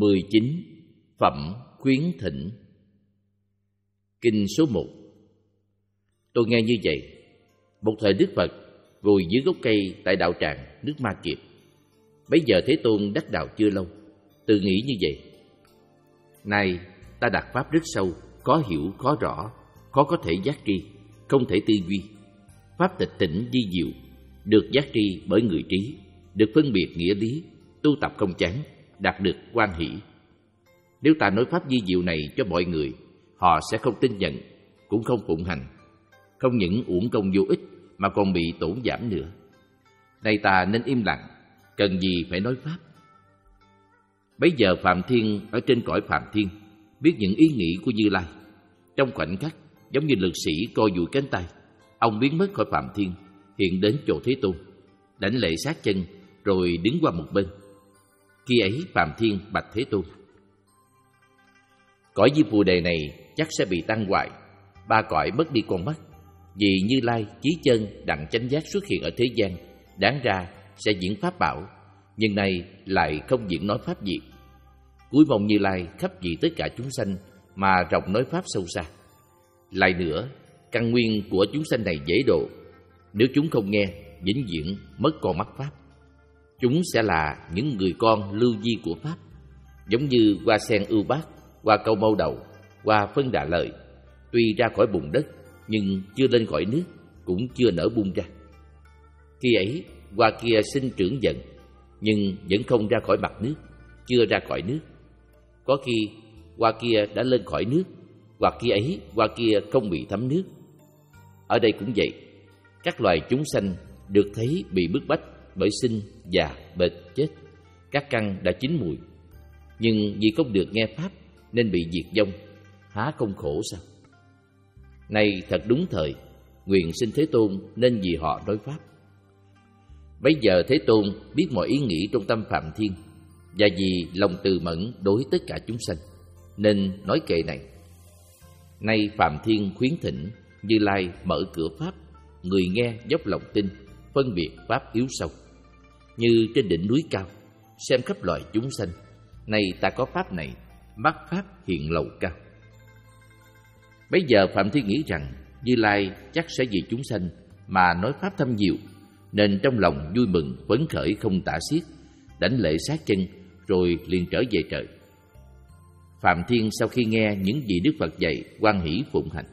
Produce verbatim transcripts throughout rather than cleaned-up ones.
mười chín. Phẩm khuyến thỉnh. Kinh số một. Tôi nghe như vậy. Một thời Đức Phật ngồi dưới gốc cây tại đạo tràng nước Ma Kiệt. Bấy giờ Thế Tôn đắc đạo chưa lâu, tự nghĩ như vậy: nay ta đạt pháp rất sâu, khó hiểu khó rõ, khó có thể giác tri, không thể tư duy. Pháp tịch tỉnh vi diệu, được giác tri bởi người trí, được phân biệt nghĩa lý, tu tập không chán, đạt được hoan hỷ. Nếu ta nói pháp vi diệu này cho mọi người, họ sẽ không tin nhận, cũng không phụng hành. Không những uổng công vô ích mà còn bị tổn giảm nữa. Nay ta nên im lặng, cần gì phải nói pháp. Bấy giờ Phạm Thiên ở trên cõi Phạm Thiên biết những ý nghĩ của Như Lai. Trong khoảnh khắc, giống như lực sĩ co duỗi cánh tay, ông biến mất khỏi Phạm Thiên, hiện đến chỗ Thế Tôn, đảnh lễ sát chân, rồi đứng qua một bên. Khi ấy Phạm Thiên bạch Thế Tôn: cõi Di Phù Đề này chắc sẽ bị tăng hoại, ba cõi mất đi con mắt. Vì Như Lai chí chân đặng chánh giác xuất hiện ở thế gian, đáng ra sẽ diễn pháp bảo, nhưng nay lại không diễn nói pháp gì. Cúi mong Như Lai khắp vì tất cả chúng sanh mà rộng nói pháp sâu xa. Lại nữa, căn nguyên của chúng sanh này dễ độ, nếu chúng không nghe, vĩnh viễn mất con mắt pháp. Chúng sẽ là những người con lưu di của pháp, giống như hoa sen ưu bát, hoa câu mâu đầu, hoa phân đà lợi, tuy ra khỏi bùn đất nhưng chưa lên khỏi nước, cũng chưa nở bung ra. Khi ấy hoa kia sinh trưởng dần, nhưng vẫn không ra khỏi mặt nước, chưa ra khỏi nước. Có khi hoa kia đã lên khỏi nước, hoặc khi ấy hoa kia không bị thấm nước. Ở đây cũng vậy, các loài chúng sanh được thấy bị bức bách bởi sinh, già, bệnh, chết. Các căn đã chín mùi, nhưng vì không được nghe pháp nên bị diệt vong, há không khổ sao? Này thật đúng thời, nguyện xin Thế Tôn nên vì họ nói pháp. Bấy giờ Thế Tôn biết mọi ý nghĩ trong tâm Phạm Thiên, và vì lòng từ mẫn đối tất cả chúng sanh, nên nói kệ này: nay Phạm Thiên khuyến thỉnh, Như Lai mở cửa pháp, người nghe dốc lòng tin, phân biệt pháp yếu sâu. Như trên đỉnh núi cao, xem khắp loài chúng sanh, nay ta có pháp này, mắt pháp hiện lầu cao. Bấy giờ Phạm Thiên nghĩ rằng Như Lai chắc sẽ vì chúng sanh mà nói pháp thâm diệu, nên trong lòng vui mừng phấn khởi không tả xiết, đảnh lễ sát chân, rồi liền trở về trời. Phạm Thiên sau khi nghe những gì Đức Phật dạy, hoan hỷ phụng hành.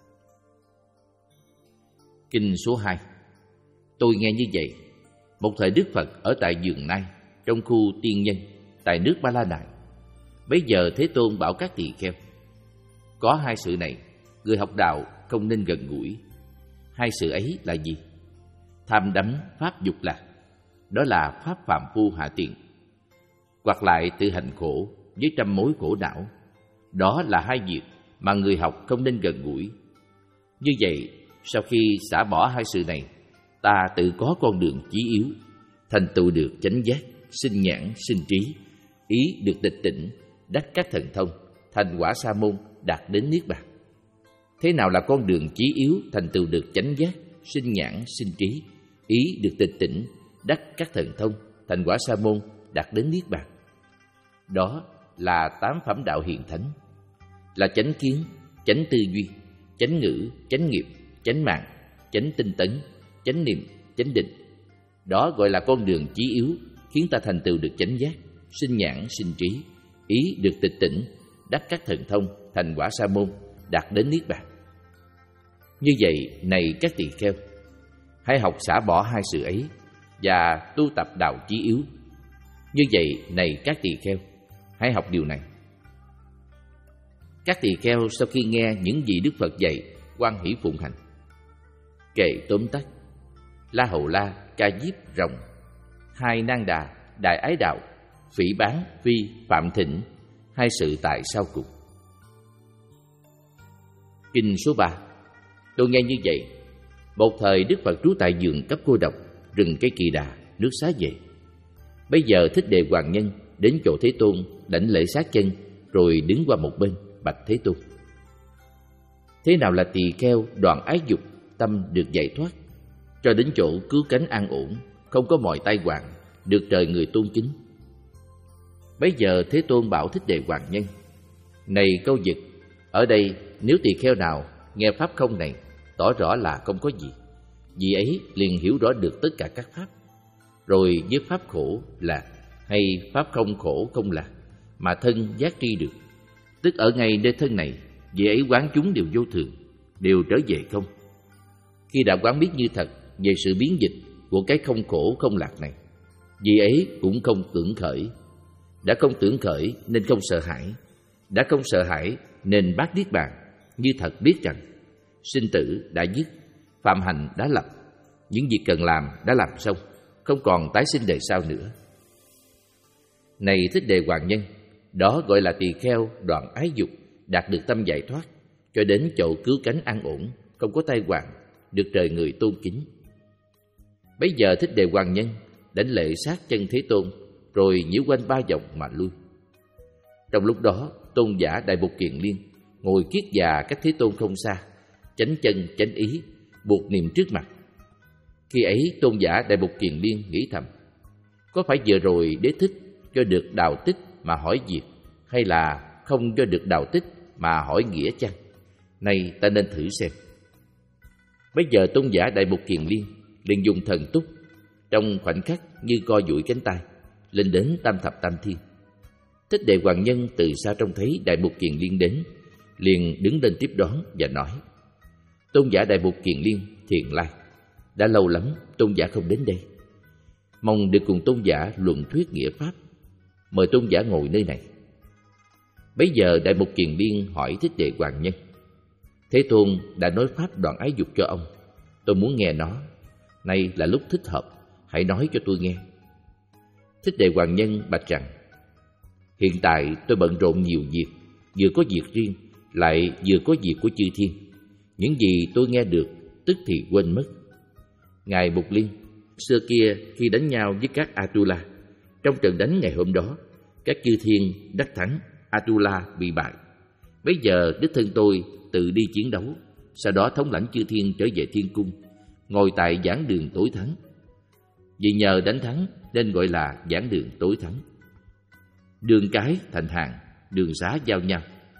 Kinh số hai. Tôi nghe như vậy. Một thời Đức Phật ở tại Vườn Nai, trong khu tiên nhân, tại nước Ba La Nại. Bấy giờ Thế Tôn bảo các tỳ kheo: có hai sự này, người học đạo không nên gần gũi. Hai sự ấy là gì? Tham đắm pháp dục lạc, đó là pháp phàm phu hạ tiện. Hoặc lại tự hành khổ với trăm mối khổ não, đó là hai việc mà người học không nên gần gũi. Như vậy, sau khi xả bỏ hai sự này, ta tự có con đường chí yếu, thành tựu được chánh giác, sinh nhãn, sinh trí, ý được tịch tỉnh, đắc các thần thông, thành quả sa môn, đạt đến niết bàn. Thế nào là con đường chí yếu, thành tựu được chánh giác, sinh nhãn, sinh trí, ý được tịch tỉnh, đắc các thần thông, thành quả sa môn, đạt đến niết bàn? Đó là tám phẩm đạo hiền thánh, là chánh kiến, chánh tư duy, chánh ngữ, chánh nghiệp, chánh mạng, chánh tinh tấn, chánh niệm, chánh định. Đó gọi là con đường chí yếu, khiến ta thành tựu được chánh giác, sinh nhãn, sinh trí, ý được tịch tỉnh, đắc các thần thông, thành quả sa môn, đạt đến niết bàn. Như vậy, này các tỳ kheo, hãy học xả bỏ hai sự ấy và tu tập đạo chí yếu. Như vậy, này các tỳ kheo, hãy học điều này. Các tỳ kheo sau khi nghe những gì Đức Phật dạy, hoan hỷ phụng hành. Kệ tóm tắt: La Hầu La, Ca Diếp, Rồng, hai Nang Đà, Đại Ái Đạo, Phỉ Bán, Phi, Phạm Thịnh, hai sự tại sau cùng. Kinh số ba. Tôi nghe như vậy. Một thời Đức Phật trú tại vườn Cấp Cô Độc, rừng cây Kỳ Đà, nước Xá Vệ. Bây giờ Thích Đề Hoàng Nhân đến chỗ Thế Tôn, đảnh lễ sát chân, rồi đứng qua một bên, bạch Thế Tôn: thế nào là tỳ kheo đoạn ái dục, tâm được giải thoát, cho đến chỗ cứu cánh an ổn, không có mọi tai hoạn, được trời người tôn kính? Bấy giờ Thế Tôn bảo Thích Đề Hoàng Nhân: Này Câu Dực, ở đây nếu tỳ kheo nào nghe pháp không này, tỏ rõ là không có gì, vì ấy liền hiểu rõ được tất cả các pháp. Rồi với pháp khổ lạc hay pháp không khổ không lạc mà thân giác tri được, tức ở ngay nơi thân này, vì ấy quán chúng đều vô thường, đều trở về không. Khi đã quán biết như thật về sự biến dịch của cái không khổ không lạc này, vì ấy cũng không tưởng khởi. Đã không tưởng khởi nên không sợ hãi, đã không sợ hãi nên bác niết bàn, như thật biết rằng sinh tử đã dứt, phạm hành đã lập, những việc cần làm đã làm xong, không còn tái sinh đời sau nữa. Này Thích Đề Hoàng Nhân, đó gọi là tỳ kheo đoạn ái dục, đạt được tâm giải thoát, cho đến chỗ cứu cánh an ổn, không có tai họa, được trời người tôn kính. Bấy giờ Thích Đề Hoàng Nhân đánh lễ sát chân Thế Tôn, rồi nhiễu quanh ba vòng mà lui. Trong lúc đó, tôn giả Đại Bột Kiền Liên ngồi kiết già cách Thế Tôn không xa, chánh chân chánh ý, buộc niệm trước mặt. Khi ấy tôn giả Đại Bột Kiền Liên nghĩ thầm: có phải vừa rồi Đế Thích cho được đào tích mà hỏi việc, hay là không cho được đào tích mà hỏi nghĩa chăng? Này ta nên thử xem. Bây giờ tôn giả Đại Bột Kiền Liên liền dùng thần túc, trong khoảnh khắc như co duỗi cánh tay, lên đến tam thập tam thiên. Thích Đề Hoàng Nhân từ xa trông thấy Đại Bột Kiền Liên đến, liền đứng lên tiếp đón và nói: tôn giả Đại Bột Kiền Liên thiền lai, đã lâu lắm tôn giả không đến đây, mong được cùng tôn giả luận thuyết nghĩa pháp, mời tôn giả ngồi nơi này. Bấy giờ Đại Bột Kiền Liên hỏi Thích Đề Hoàng Nhân: Thế Tôn đã nói pháp đoạn ái dục cho ông, tôi muốn nghe nó, nay là lúc thích hợp, hãy nói cho tôi nghe. Thích Đề Hoàng Nhân bạch rằng: hiện tại tôi bận rộn nhiều việc, vừa có việc riêng, lại vừa có việc của chư thiên. Những gì tôi nghe được tức thì quên mất. Ngài Mục Liên, xưa kia khi đánh nhau với các Atula, trong trận đánh ngày hôm đó, các chư thiên đắc thắng, Atula bị bại. Bây giờ đích thân tôi tự đi chiến đấu, sau đó thống lãnh chư thiên trở về thiên cung, ngồi tại giảng đường tối thắng. Vì nhờ đánh thắng nên gọi là giảng đường tối thắng. Đường cái thành hàng, đường xá giao nhau.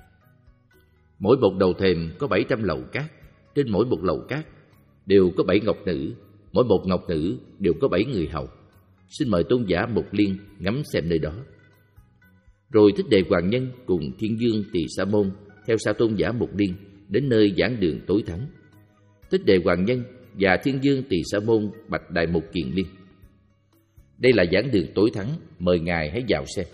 Mỗi một đầu thềm có bảy trăm lầu cát, trên mỗi một lầu cát đều có bảy ngọc nữ, mỗi một ngọc nữ đều có bảy người hầu. Xin mời tôn giả Mục Liên ngắm xem nơi đó. Rồi Thích Đề Hoàng Nhân cùng Thiên Dương Tỳ Sa Môn theo sau tôn giả Mục Liên đến nơi giảng đường tối thắng. Thích Đề Hoàng Nhân và Thiên Dương Tỳ Sa Môn bạch Đại Bột Kiền Liên: đây là giảng đường tối thắng, mời ngài hãy vào xem.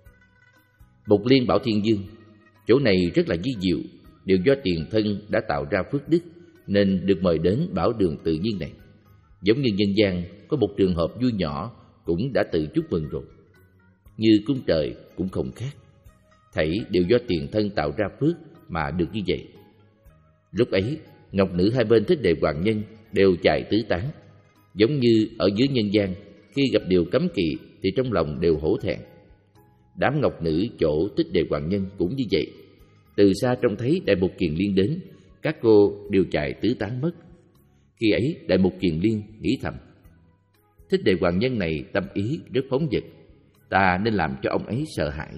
Mục Liên bảo Thiên Dương: chỗ này rất là vi diệu, đều do tiền thân đã tạo ra phước đức, nên được mời đến bảo đường tự nhiên này. Giống như nhân gian có một trường hợp vui nhỏ cũng đã tự chúc mừng rồi, như cung trời cũng không khác. Thảy đều do tiền thân tạo ra phước mà được như vậy. Lúc ấy ngọc nữ hai bên Thích Đề Hoàng Nhân đều chạy tứ tán, giống như ở dưới nhân gian khi gặp điều cấm kỵ thì trong lòng đều hổ thẹn. Đám ngọc nữ chỗ Thích Đề Hoàng Nhân cũng như vậy. Từ xa trông thấy Đại Bột Kiền Liên đến, các cô đều chạy tứ tán mất. Khi ấy Đại Bột Kiền Liên nghĩ thầm: Thích Đề Hoàng Nhân này tâm ý rất phóng dật, ta nên làm cho ông ấy sợ hãi.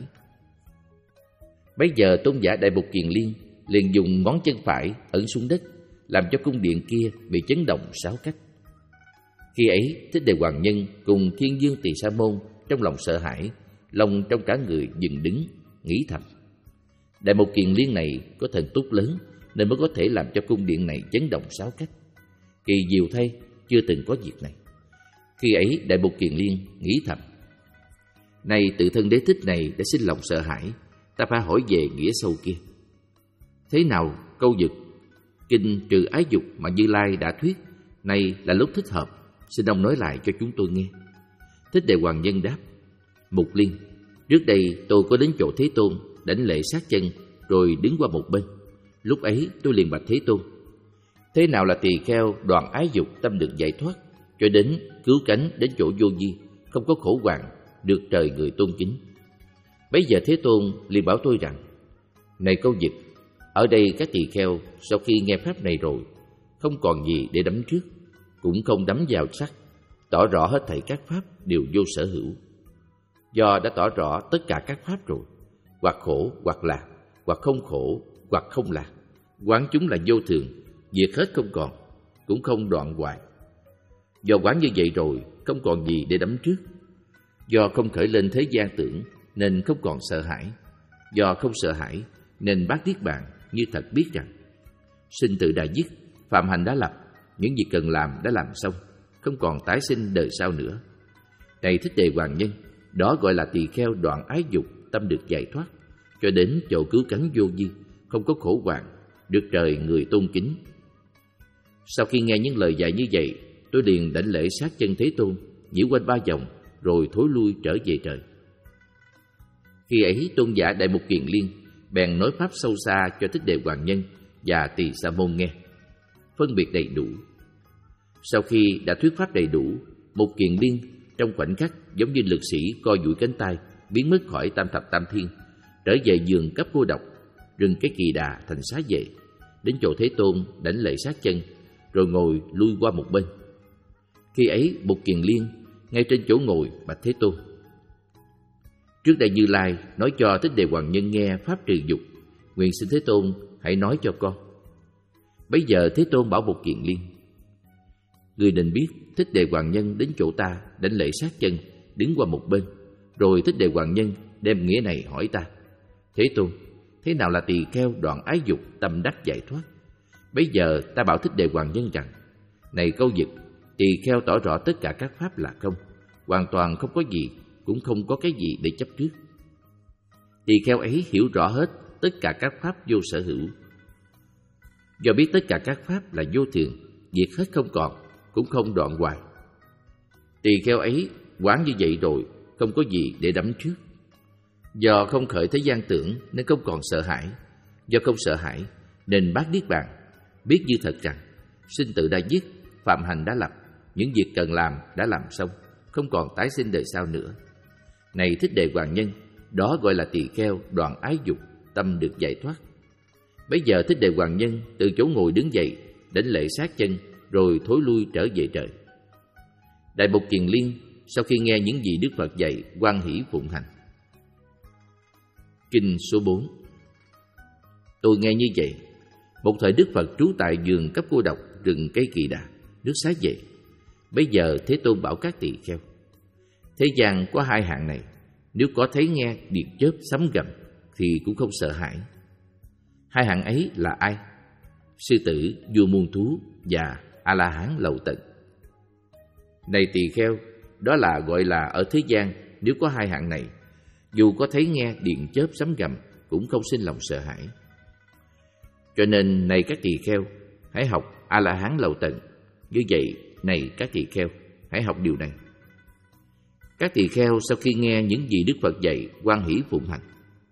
Bấy giờ tôn giả Đại Bột Kiền Liên liền dùng ngón chân phải ấn xuống đất, làm cho cung điện kia bị chấn động sáu cách. Khi ấy Thích Đề Hoàng Nhân cùng Thiên Dương Tỳ Sa Môn trong lòng sợ hãi, lòng trong cả người dừng đứng, nghĩ thầm: Đại Bột Kiền Liên này có thần túc lớn, nên mới có thể làm cho cung điện này chấn động sáu cách. Kỳ diệu thay, chưa từng có việc này. Khi ấy Đại Bột Kiền Liên nghĩ thầm: này tự thân Đế Thích này đã sinh lòng sợ hãi, ta phải hỏi về nghĩa sâu kia. Thế nào Câu Dực, kinh trừ ái dục mà Như Lai đã thuyết, nay là lúc thích hợp, xin ông nói lại cho chúng tôi nghe. Thích Đề Hoàng Nhân đáp: Mục Liên, trước đây tôi có đến chỗ Thế Tôn đảnh lễ sát chân, rồi đứng qua một bên. Lúc ấy tôi liền bạch Thế Tôn: thế nào là tỳ kheo đoạn ái dục tâm được giải thoát, cho đến cứu cánh đến chỗ vô vi, không có khổ hoạn, được trời người tôn kính? Bấy giờ Thế Tôn liền bảo tôi rằng: này Câu Dực, ở đây các tỳ kheo sau khi nghe pháp này rồi, không còn gì để đắm trước, cũng không đắm vào sắc, tỏ rõ hết thảy các pháp đều vô sở hữu. do đã tỏ rõ tất cả các pháp rồi, hoặc khổ hoặc lạc, hoặc không khổ hoặc không lạc. Quán chúng là vô thường, diệt hết không còn, cũng không đoạn hoại. Do quán như vậy rồi, không còn gì để đắm trước. Do không khởi lên thế gian tưởng, nên không còn sợ hãi. Do không sợ hãi, nên bác niết bàn như thật biết rằng sinh tử đã dứt, phạm hạnh đã lập, những gì cần làm đã làm xong, không còn tái sinh đời sau nữa. Này Thích Đề Hoàng Nhân, đó gọi là tỳ kheo đoạn ái dục, tâm được giải thoát, cho đến chỗ cứu cánh vô vi, không có khổ hoạn, được trời người tôn kính. Sau khi nghe những lời dạy như vậy, tôi liền đảnh lễ sát chân Thế Tôn, nhiễu quanh ba vòng, rồi thối lui trở về trời. Khi ấy tôn giả Đại Mục Kiền Liên bèn nói pháp sâu xa cho Thích Đề Hoàng Nhân và Tỳ Sa Môn nghe, phân biệt đầy đủ. Sau khi đã thuyết pháp đầy đủ, Mục Kiền Liên trong khoảnh khắc giống như lực sĩ co duỗi cánh tay, biến mất khỏi tam thập tam thiên, trở về giường cấp cô độc, rừng cái Kỳ Đà thành xá vệ, đến chỗ Thế Tôn đảnh lễ sát chân, rồi ngồi lui qua một bên. Khi ấy Mục Kiền Liên ngay trên chỗ ngồi bạch Thế Tôn: Trước đây Như Lai nói cho Thích Đề Hoàng Nhân nghe pháp trừ dục, nguyện xin Thế Tôn hãy nói cho con. Bấy giờ Thế Tôn bảo Mục Kiền Liên: Người nên biết Thích Đề Hoàng Nhân đến chỗ ta đảnh lễ sát chân, đứng qua một bên. Rồi Thích Đề Hoàng Nhân đem nghĩa này hỏi ta: Thế Tôn, thế nào là tỳ kheo đoạn ái dục, tâm đắc giải thoát? Bấy giờ ta bảo Thích Đề Hoàng Nhân rằng: Này Câu Dực, tỳ kheo tỏ rõ tất cả các pháp là không, hoàn toàn không có gì, cũng không có cái gì để chấp trước. Tỳ kheo ấy hiểu rõ hết tất cả các pháp vô sở hữu. Do biết tất cả các pháp là vô thường, diệt hết không còn, cũng không đoạn hoại. Tỳ kheo ấy quán như vậy rồi, không có gì để đắm trước. Do không khởi thế gian tưởng nên không còn sợ hãi. Do không sợ hãi nên bác niết bàn, biết như thật rằng sinh tử đã dứt, phạm hạnh đã lập, những việc cần làm đã làm xong, không còn tái sinh đời sau nữa. Này Thích Đề Hoàng Nhân, đó gọi là tỳ kheo đoạn ái dục, tâm được giải thoát. Bấy giờ Thích Đề Hoàng Nhân từ chỗ ngồi đứng dậy, đảnh lễ sát chân, rồi thối lui trở về trời. Đại Mục Kiền Liên sau khi nghe những gì Đức Phật dạy, hoan hỷ phụng hành. Kinh số bốn. Tôi nghe như vậy, một thời Đức Phật trú tại vườn cấp cô độc, rừng cây Kỳ Đà, nước Xá Vệ. Bấy giờ Thế Tôn bảo các tỳ kheo: Thế gian có hai hạng này, nếu có thấy nghe điện chớp sấm gầm thì cũng không sợ hãi. Hai hạng ấy là ai? Sư tử, vua muôn thú và A-la-hán lậu tận. Này tỳ kheo, đó là gọi là ở thế gian nếu có hai hạng này, dù có thấy nghe điện chớp sấm gầm cũng không sinh lòng sợ hãi. Cho nên này các tỳ kheo, hãy học A-la-hán lậu tận. Như vậy, này các tỳ kheo, hãy học điều này. Các tỳ kheo sau khi nghe những gì Đức Phật dạy, hoan hỷ phụng hành.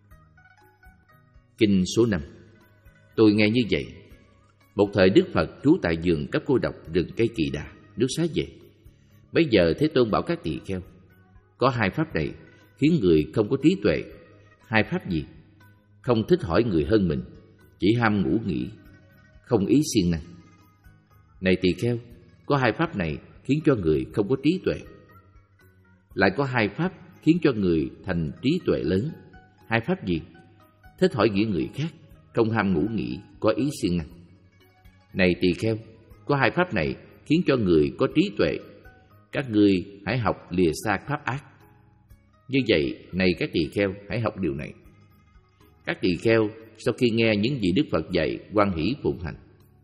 Kinh số năm. Tôi nghe như vậy, một thời Đức Phật trú tại vườn cấp cô độc, rừng cây Kỳ Đà, nước Xá Vệ. Bấy giờ Thế Tôn bảo các tỳ kheo: Có hai pháp này khiến người không có trí tuệ. Hai pháp gì? Không thích hỏi người hơn mình, chỉ ham ngủ nghỉ, không ý siêng năng. Này tỳ kheo, có hai pháp này khiến cho người không có trí tuệ. Lại có hai pháp khiến cho người thành trí tuệ lớn. Hai pháp gì? Thích hỏi nghĩa người khác, không ham ngủ nghỉ, có ý siêng năng. Này tỳ kheo, có hai pháp này khiến cho người có trí tuệ. Các ngươi hãy học lìa xa pháp ác. Như vậy, này các tỳ kheo, hãy học điều này. Các tỳ kheo sau khi nghe những gì Đức Phật dạy, hoan hỷ phụng hành.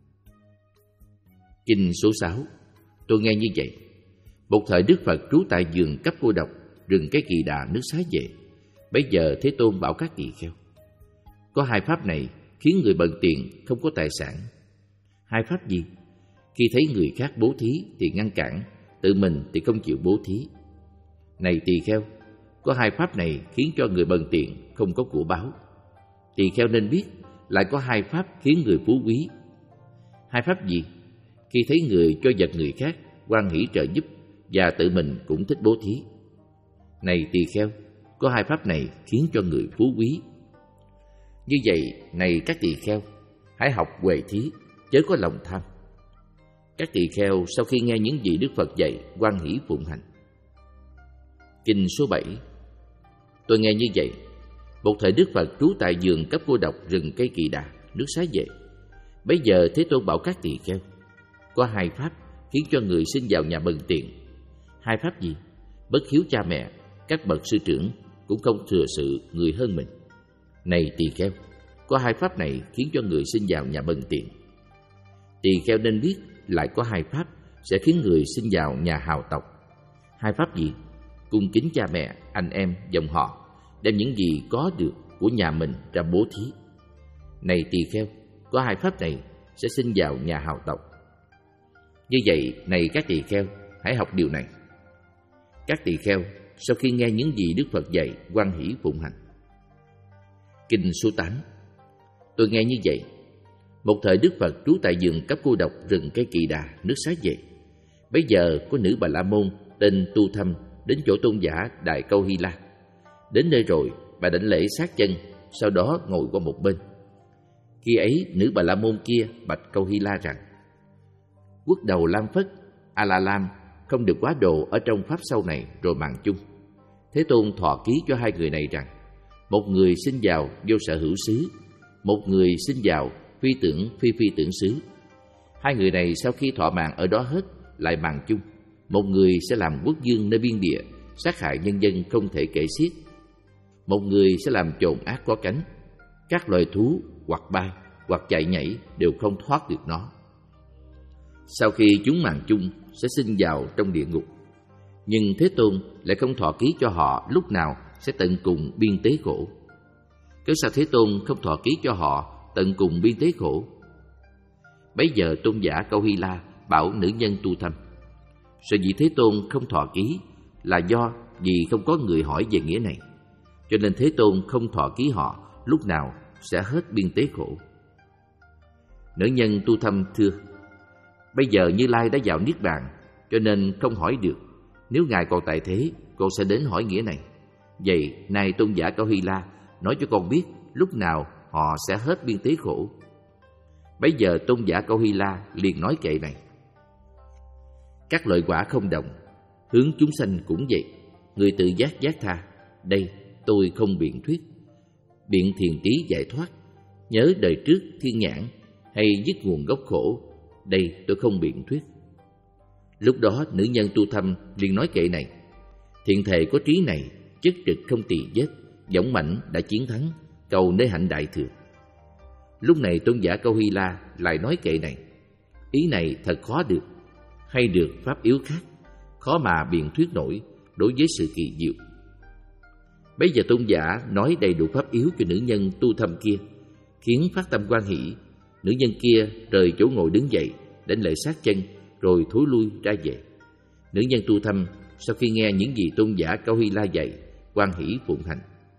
Kinh số sáu. Tôi nghe như vậy, một thời Đức Phật trú tại vườn cấp cô độc, rừng cái Kỳ Đà, nước Xá Vệ. Bấy giờ Thế Tôn bảo các tỳ kheo: Có hai pháp này khiến người bần tiền không có tài sản. Hai pháp gì? Khi thấy người khác bố thí thì ngăn cản, tự mình thì không chịu bố thí. Này tỳ kheo, có hai pháp này khiến cho người bần tiền không có của báo. Tỳ kheo nên biết, lại có hai pháp khiến người phú quý. Hai pháp gì? Khi thấy người cho vật người khác, hoan hỷ trợ giúp và tự mình cũng thích bố thí. Này tỳ kheo, có hai pháp này khiến cho người phú quý. Như vậy, này các tỳ kheo, hãy học huệ thí, chớ có lòng tham. Các tỳ kheo sau khi nghe những gì Đức Phật dạy, hoan hỷ phụng hành. Kinh số bảy. Tôi nghe như vậy. Một thời Đức Phật trú tại vườn cấp cô độc rừng cây Kỳ Đà, nước Xá Vệ. Bấy giờ Thế Tôn bảo các tỳ kheo: có hai pháp khiến cho người sinh vào nhà bần tiện. Hai pháp gì? Bất hiếu cha mẹ, các bậc sư trưởng cũng không thừa sự người hơn mình. Này tỳ kheo, có hai pháp này khiến cho người sinh vào nhà bần tiện. Tỳ kheo nên biết lại có hai pháp sẽ khiến người sinh vào nhà hào tộc. Hai pháp gì? Cung kính cha mẹ, anh em, dòng họ, đem những gì có được của nhà mình ra bố thí. Này tỳ kheo, có hai pháp này sẽ sinh vào nhà hào tộc. Như vậy, này các tỳ kheo, hãy học điều này. Các tỳ kheo sau khi nghe những gì Đức Phật dạy, hoan hỷ phụng hành. Kinh số tám. Tôi nghe như vậy. Một thời Đức Phật trú tại vườn cấp cô độc rừng cây Kỳ Đà, nước Xá Vệ. Bấy giờ có nữ Bà La Môn tên Tu Thâm đến chỗ tôn giả Đại Câu Hy La. Đến nơi rồi, bà đảnh lễ sát chân, sau đó ngồi qua một bên. Khi ấy, nữ Bà La Môn kia bạch Câu Hy La rằng: quốc đầu Lam Phất, A La Lam không được quá độ ở trong pháp sau này rồi mạng chung. Thế Tôn thọ ký cho hai người này rằng: một người sinh vào vô sở hữu xứ, một người sinh vào phi tưởng phi phi tưởng xứ. Hai người này sau khi thọ mạng ở đó hết, lại mạng chung. Một người sẽ làm quốc vương nơi biên địa, sát hại nhân dân không thể kể xiết. Một người sẽ làm chồn ác có cánh. Các loài thú hoặc bay hoặc chạy nhảy đều không thoát được nó. Sau khi chúng mạng chung sẽ sinh vào trong địa ngục. Nhưng Thế Tôn lại không thọ ký cho họ lúc nào sẽ tận cùng biên tế khổ. Cớ sao Thế Tôn không thọ ký cho họ tận cùng biên tế khổ? Bấy giờ tôn giả Câu Hy La bảo nữ nhân Tu Thâm: sở dĩ Thế Tôn không thọ ký là do vì không có người hỏi về nghĩa này, cho nên Thế Tôn không thọ ký họ lúc nào sẽ hết biên tế khổ. Nữ nhân Tu Thâm thưa: bây giờ Như Lai đã vào Niết Bàn, cho nên không hỏi được. Nếu Ngài còn tại thế, con sẽ đến hỏi nghĩa này. Vậy, nay tôn giả Câu Hy La nói cho con biết lúc nào họ sẽ hết biên tế khổ. Bấy giờ tôn giả Câu Hy La liền nói kệ này: các loại quả không đồng, hướng chúng sanh cũng vậy. Người tự giác giác tha, đây tôi không biện thuyết. Biện thiền ký giải thoát, nhớ đời trước thiên nhãn, hay dứt nguồn gốc khổ, đây tôi không biện thuyết. Lúc đó nữ nhân Tu Thâm liền nói kệ này: thiện thệ có trí này, chất trực không tỳ vết, dũng mãnh đã chiến thắng, cầu nơi hạnh đại thừa. Lúc này tôn giả Câu Hy La lại nói kệ này: ý này thật khó được, hay được pháp yếu khác, khó mà biện thuyết nổi đối với sự kỳ diệu. Bấy giờ tôn giả nói đầy đủ pháp yếu cho nữ nhân Tu Thâm kia, khiến phát tâm hoan hỷ. Nữ nhân kia rời chỗ ngồi đứng dậy, đảnh lễ sát chân, rồi thối lui ra về. Nữ nhân Tu Thâm sau khi nghe những gì tôn giả Câu Hy La dạy, hoan hỷ phụng hành.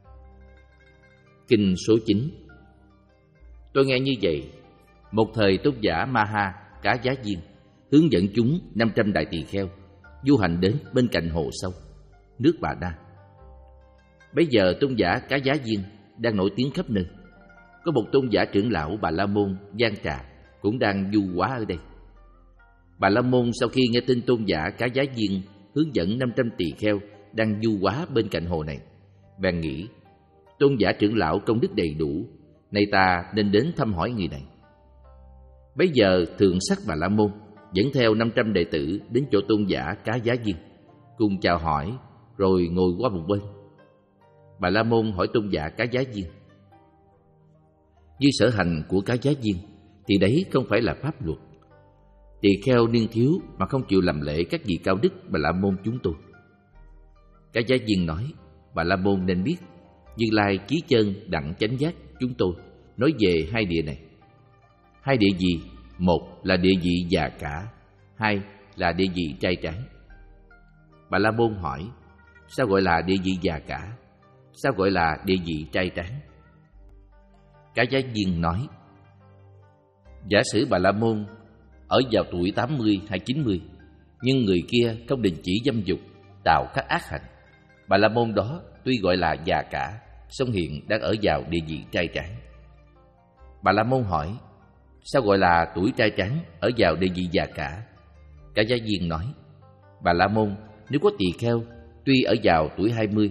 Kinh số chín. Tôi nghe như vậy. Một thời tôn giả Ma Ha Cá Giá Viên hướng dẫn chúng năm trăm đại tỳ kheo du hành đến bên cạnh hồ sâu, nước Bà Đa. Bấy giờ tôn giả Cá Giá Viên đang nổi tiếng khắp nơi. Có một tôn giả trưởng lão Bà La Môn Giang Trà cũng đang du hóa ở đây. Bà La Môn sau khi nghe tin tôn giả Cá Giá Viên hướng dẫn năm trăm tỳ kheo đang du hóa bên cạnh hồ này, bèn nghĩ: tôn giả trưởng lão công đức đầy đủ, nay ta nên đến thăm hỏi người này. Bấy giờ thượng sắc Bà La Môn dẫn theo năm trăm đệ tử đến chỗ tôn giả Cá Giá Viên, cùng chào hỏi rồi ngồi qua một bên. Bà La Môn hỏi tôn giả Cá Giá Viên: như sở hành của Cá Giá Viên thì đấy không phải là pháp luật. Tỳ kheo niên thiếu mà không chịu làm lễ các vị cao đức Bà La Môn chúng tôi. Cá Giá Viên nói: Bà La Môn nên biết, Như Lai chí chân đặng chánh giác chúng tôi nói về hai địa này. Hai địa gì? Một là địa vị già cả, hai là địa vị trai tráng. Bà La Môn hỏi: sao gọi là địa vị già cả? Sao gọi là địa vị trai tráng? Cá Giá Viên nói: giả sử Bà La Môn ở vào tuổi tám mươi hay chín mươi, nhưng người kia không đình chỉ dâm dục, tạo các ác hành, Bà La Môn đó tuy gọi là già cả, song hiện đang ở vào địa vị trai tráng. Bà La Môn hỏi: sao gọi là tuổi trai tráng ở vào địa vị già cả? Cá Giá Viên nói: Bà La Môn, nếu có tỳ kheo tuy ở vào tuổi hai mươi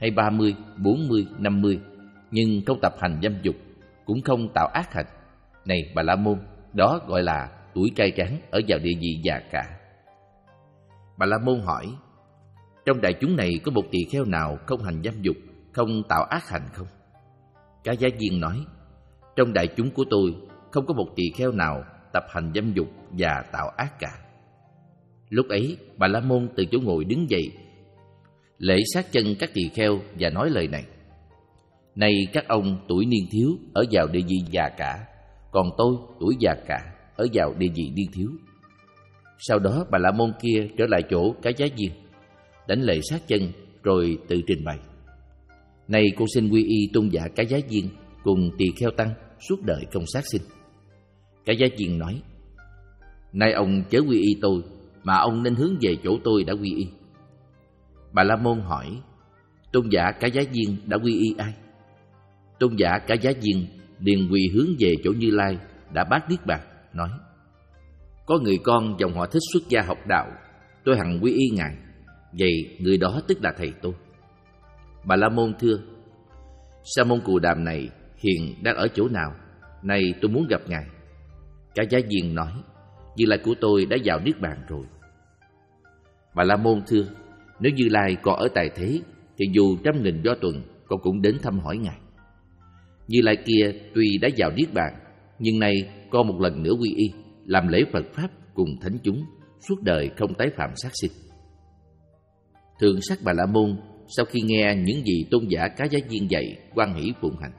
hay ba mươi, bốn mươi, năm mươi, nhưng không tập hành dâm dục, cũng không tạo ác hành. Này Bà La Môn, đó gọi là tuổi trai tráng ở vào địa vị già cả. Bà La Môn hỏi: trong đại chúng này có một tỳ kheo nào không hành dâm dục, không tạo ác hành không? Cái Giá Viên nói: trong đại chúng của tôi không có một tỳ kheo nào tập hành dâm dục và tạo ác cả. Lúc ấy Bà La Môn từ chỗ ngồi đứng dậy, lễ sát chân các tỳ kheo và nói lời này: này các ông tuổi niên thiếu ở vào địa vị già cả, còn tôi tuổi già cả ở vào địa vị niên thiếu. Sau đó Bà La Môn kia trở lại chỗ Cái Giá Viên, đánh lễ sát chân rồi tự trình bày: này cô xin quy y tôn giả Cái Giá Viên cùng tỳ kheo tăng suốt đời không sát sinh. Cái Giá Viên nói: nay ông chớ quy y tôi, mà ông nên hướng về chỗ tôi đã quy y. Bà La Môn hỏi: tôn giả Cái Giá Viên đã quy y ai? Tôn giả Cái Giá Viên liền quỳ hướng về chỗ Như Lai đã bát niết bàn, nói: có người con dòng họ Thích xuất gia học đạo, tôi hằng quy y ngài, vậy người đó tức là thầy tôi. Bà La Môn thưa: Sa môn Cù Đàm này hiện đang ở chỗ nào? Nay tôi muốn gặp ngài. Cái Giá Viên nói: Như Lai của tôi đã vào niết bàn rồi. Bà La Môn thưa: nếu Như Lai còn ở tại thế thì dù trăm nghìn do tuần con cũng đến thăm hỏi ngài. Như Lai kia tuy đã vào niết bàn, nhưng nay con một lần nữa quy y, làm lễ Phật pháp cùng thánh chúng, suốt đời không tái phạm sát sinh. Thượng sắc Bà La Môn sau khi nghe những gì tôn giả Cái Giá Viên dạy, hoan hỷ phụng hành.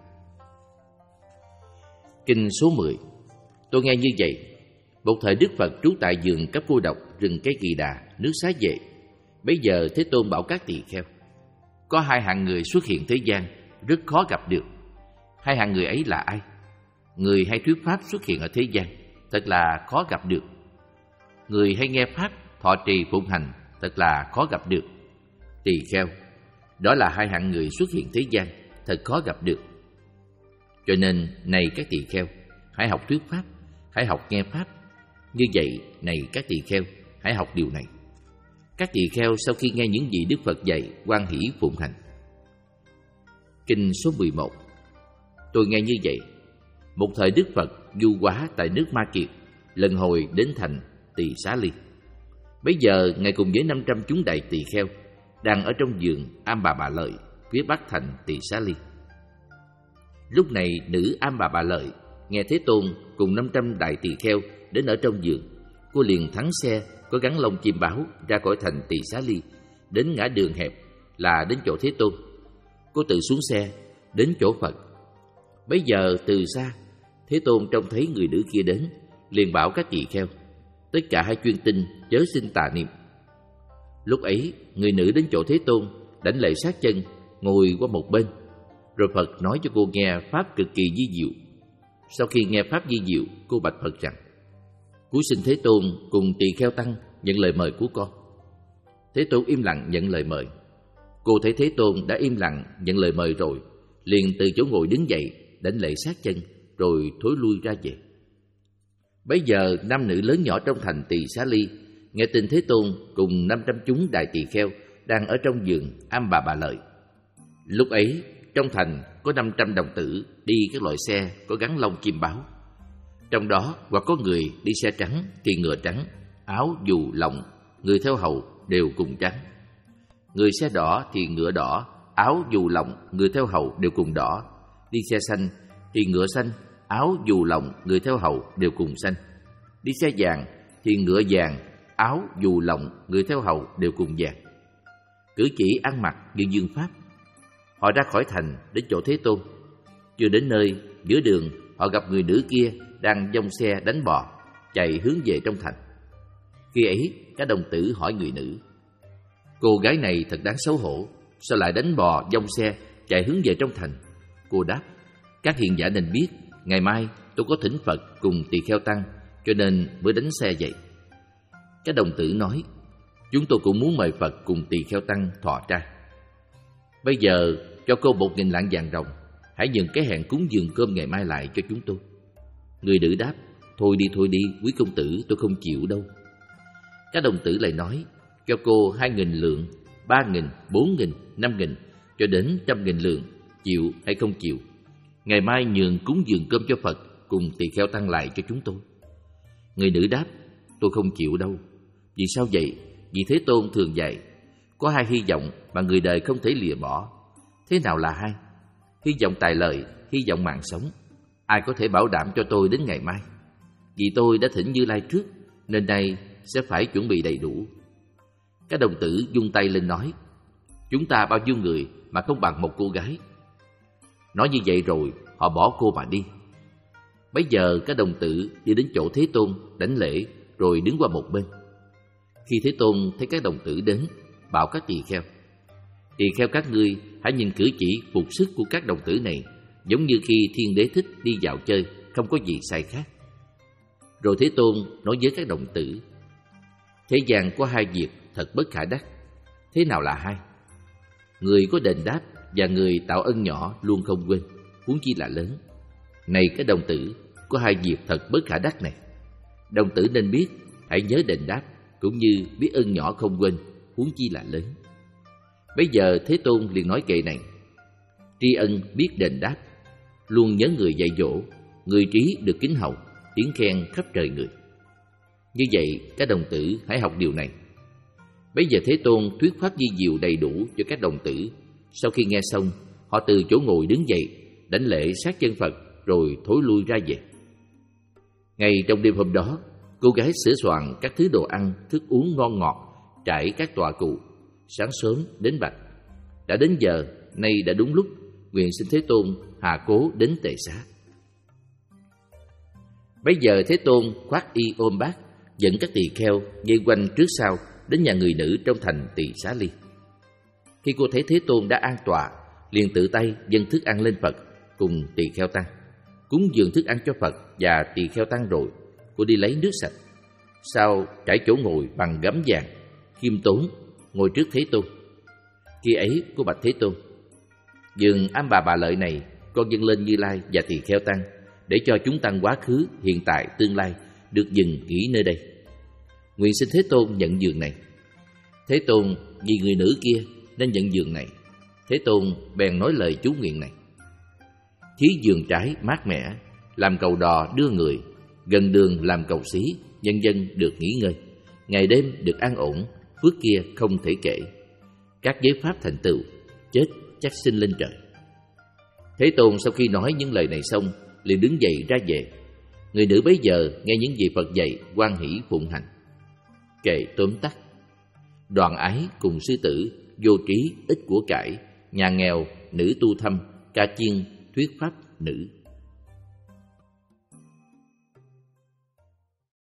Kinh số mười. Tôi nghe như vậy: một thời Đức Phật trú tại vườn Cấp Cô Độc, rừng cây Kỳ Đà, nước Xá Vệ. Bấy giờ Thế Tôn bảo các tỳ kheo: có hai hạng người xuất hiện thế gian, rất khó gặp được. Hai hạng người ấy là ai? Người hay thuyết pháp xuất hiện ở thế gian, thật là khó gặp được. Người hay nghe pháp, thọ trì phụng hành, thật là khó gặp được. Tỳ kheo, đó là hai hạng người xuất hiện thế gian, thật khó gặp được. Cho nên, này các tỳ kheo, hãy học thuyết pháp, hãy học nghe pháp. Như vậy, này các tỳ kheo, hãy học điều này. Các tỳ kheo sau khi nghe những gì Đức Phật dạy, hoan hỷ phụng hành. Kinh số mười một. Tôi nghe như vậy: một thời Đức Phật du hóa tại nước Ma Kiệt, lần hồi đến thành Tỳ Xá Ly. Bấy giờ ngài cùng với năm trăm chúng đại tỳ kheo đang ở trong vườn Am Bà Bà Lợi, phía bắc thành Tỳ Xá Ly. Lúc này nữ Am Bà Bà Lợi nghe Thế Tôn cùng năm trăm đại tỳ kheo đến ở trong vườn, cô liền thắng xe có gắn lông chim báo ra khỏi thành Tỳ Xá Ly, đến ngã đường hẹp là đến chỗ Thế Tôn. Cô tự xuống xe đến chỗ Phật. Bấy giờ từ xa Thế Tôn trông thấy người nữ kia đến, liền bảo các tỳ kheo: tất cả hãy chuyên tinh, chớ sinh tà niệm. Lúc ấy người nữ đến chỗ Thế Tôn, đảnh lễ sát chân, ngồi qua một bên. Rồi Phật nói cho cô nghe pháp cực kỳ vi diệu. Sau khi nghe pháp vi diệu, cô bạch Phật rằng: cúi xin Thế Tôn cùng tỳ kheo tăng nhận lời mời của con. Thế Tôn im lặng nhận lời mời. Cô thấy Thế Tôn đã im lặng nhận lời mời rồi, liền từ chỗ ngồi đứng dậy, đảnh lễ sát chân, rồi thối lui ra về. Bấy giờ nam nữ lớn nhỏ trong thành Tỳ Xá Ly nghe tin Thế Tôn cùng năm trăm chúng đại tỳ kheo đang ở trong vườn Am Bà Bà Lợi. Lúc ấy trong thành có năm trăm đồng tử đi các loại xe có gắn lông chim báo. Trong đó hoặc có người đi xe trắng thì ngựa trắng, áo dù lộng, người theo hầu đều cùng trắng. Người xe đỏ thì ngựa đỏ, áo dù lộng, người theo hầu đều cùng đỏ. Đi xe xanh thì ngựa xanh, áo dù lộng, người theo hầu đều cùng xanh. Đi xe vàng thì ngựa vàng, áo dù lộng, người theo hầu đều cùng vàng. Cử chỉ ăn mặc như dương pháp. Họ ra khỏi thành đến chỗ Thế Tôn. Chưa đến nơi, giữa đường họ gặp người nữ kia đang dông xe đánh bò chạy hướng về trong thành. Khi ấy các đồng tử hỏi người nữ: cô gái này thật đáng xấu hổ, sao lại đánh bò dông xe chạy hướng về trong thành? Cô đáp: các hiền giả nên biết, ngày mai tôi có thỉnh Phật cùng tỳ kheo tăng, cho nên mới đánh xe vậy. Các đồng tử nói: chúng tôi cũng muốn mời Phật cùng tỳ kheo tăng thọ trai. Bây giờ cho cô một nghìn lạng vàng ròng, hãy nhường cái hẹn cúng dường cơm ngày mai lại cho chúng tôi. Người nữ đáp: thôi đi thôi đi, quý công tử, tôi không chịu đâu. Các đồng tử lại nói: cho cô hai nghìn lượng, ba nghìn, bốn nghìn, năm nghìn, cho đến trăm nghìn lượng, chịu hay không chịu. Ngày mai nhường cúng dường cơm cho Phật cùng tỳ kheo tăng lại cho chúng tôi. Người nữ đáp, tôi không chịu đâu. Vì sao vậy? Vì Thế Tôn thường dạy, có hai hy vọng mà người đời không thể lìa bỏ. Thế nào là hai? Hy vọng tài lợi, hy vọng mạng sống. Ai có thể bảo đảm cho tôi đến ngày mai? Vì tôi đã thỉnh Như Lai trước, nên nay sẽ phải chuẩn bị đầy đủ. Các đồng tử vung tay lên nói, chúng ta bao nhiêu người mà không bằng một cô gái. Nói như vậy rồi, họ bỏ cô mà đi. Bấy giờ các đồng tử đi đến chỗ Thế Tôn, đảnh lễ, rồi đứng qua một bên. Khi Thế Tôn thấy các đồng tử đến, bảo các tỳ kheo, tỳ kheo các ngươi hãy nhìn cử chỉ phục sức của các đồng tử này, giống như khi Thiên Đế thích đi dạo chơi, không có gì sai khác. Rồi Thế Tôn nói với các đồng tử, thế gian có hai việc thật bất khả đắc. Thế nào là hai? Người có đền đáp và người tạo ân nhỏ luôn không quên, huống chi là lớn. Này các đồng tử, có hai việc thật bất khả đắc này. Đồng tử nên biết, hãy nhớ đền đáp, cũng như biết ân nhỏ không quên, huống chi là lớn. Bây giờ Thế Tôn liền nói kệ này, tri ân biết đền đáp, luôn nhớ người dạy dỗ, người trí được kính hậu, tiếng khen khắp trời người. Như vậy các đồng tử hãy học điều này. Bây giờ Thế Tôn thuyết pháp vi diệu đầy đủ cho các đồng tử. Sau khi nghe xong, họ từ chỗ ngồi đứng dậy, đảnh lễ sát chân Phật, rồi thối lui ra về. Ngay trong đêm hôm đó, cô gái sửa soạn các thứ đồ ăn, thức uống ngon ngọt, trải các tọa cụ. Sáng sớm đến bạch, đã đến giờ, nay đã đúng lúc, nguyện xin Thế Tôn hạ cố đến tề xá. Bây giờ Thế Tôn khoác y ôm bát, dẫn các tỳ kheo dây quanh trước sau đến nhà người nữ trong thành Tỳ Xá Ly. Khi cô thấy Thế Tôn đã an tọa, liền tự tay dâng thức ăn lên Phật cùng tỳ kheo tăng, cúng dường thức ăn cho Phật và tỳ kheo tăng rồi, cô đi lấy nước sạch. Sau trải chỗ ngồi bằng gấm vàng, khiêm tốn ngồi trước Thế Tôn. Khi ấy cô bạch Thế Tôn, dường Am Bà Bà Lợi này con dâng lên Như Lai và tỳ kheo tăng, để cho chúng tăng quá khứ, hiện tại, tương lai được dừng nghỉ nơi đây. Nguyện xin Thế Tôn nhận giường này. Thế Tôn vì người nữ kia nên nhận giường này. Thế Tôn bèn nói lời chú nguyện này: thí giường trái mát mẻ, làm cầu đò đưa người, gần đường làm cầu xí, nhân dân được nghỉ ngơi, ngày đêm được an ổn, phước kia không thể kể. Các giới pháp thành tựu, chết chắc sinh lên trời. Thế Tôn sau khi nói những lời này xong, liền đứng dậy ra về. Người nữ bấy giờ nghe những gì Phật dạy, hoan hỷ phụng hành. Kệ tóm tắt: đoàn ái cùng sư tử, vô trí ít của cải, nhà nghèo nữ tu thâm, ca chiên thuyết pháp nữ.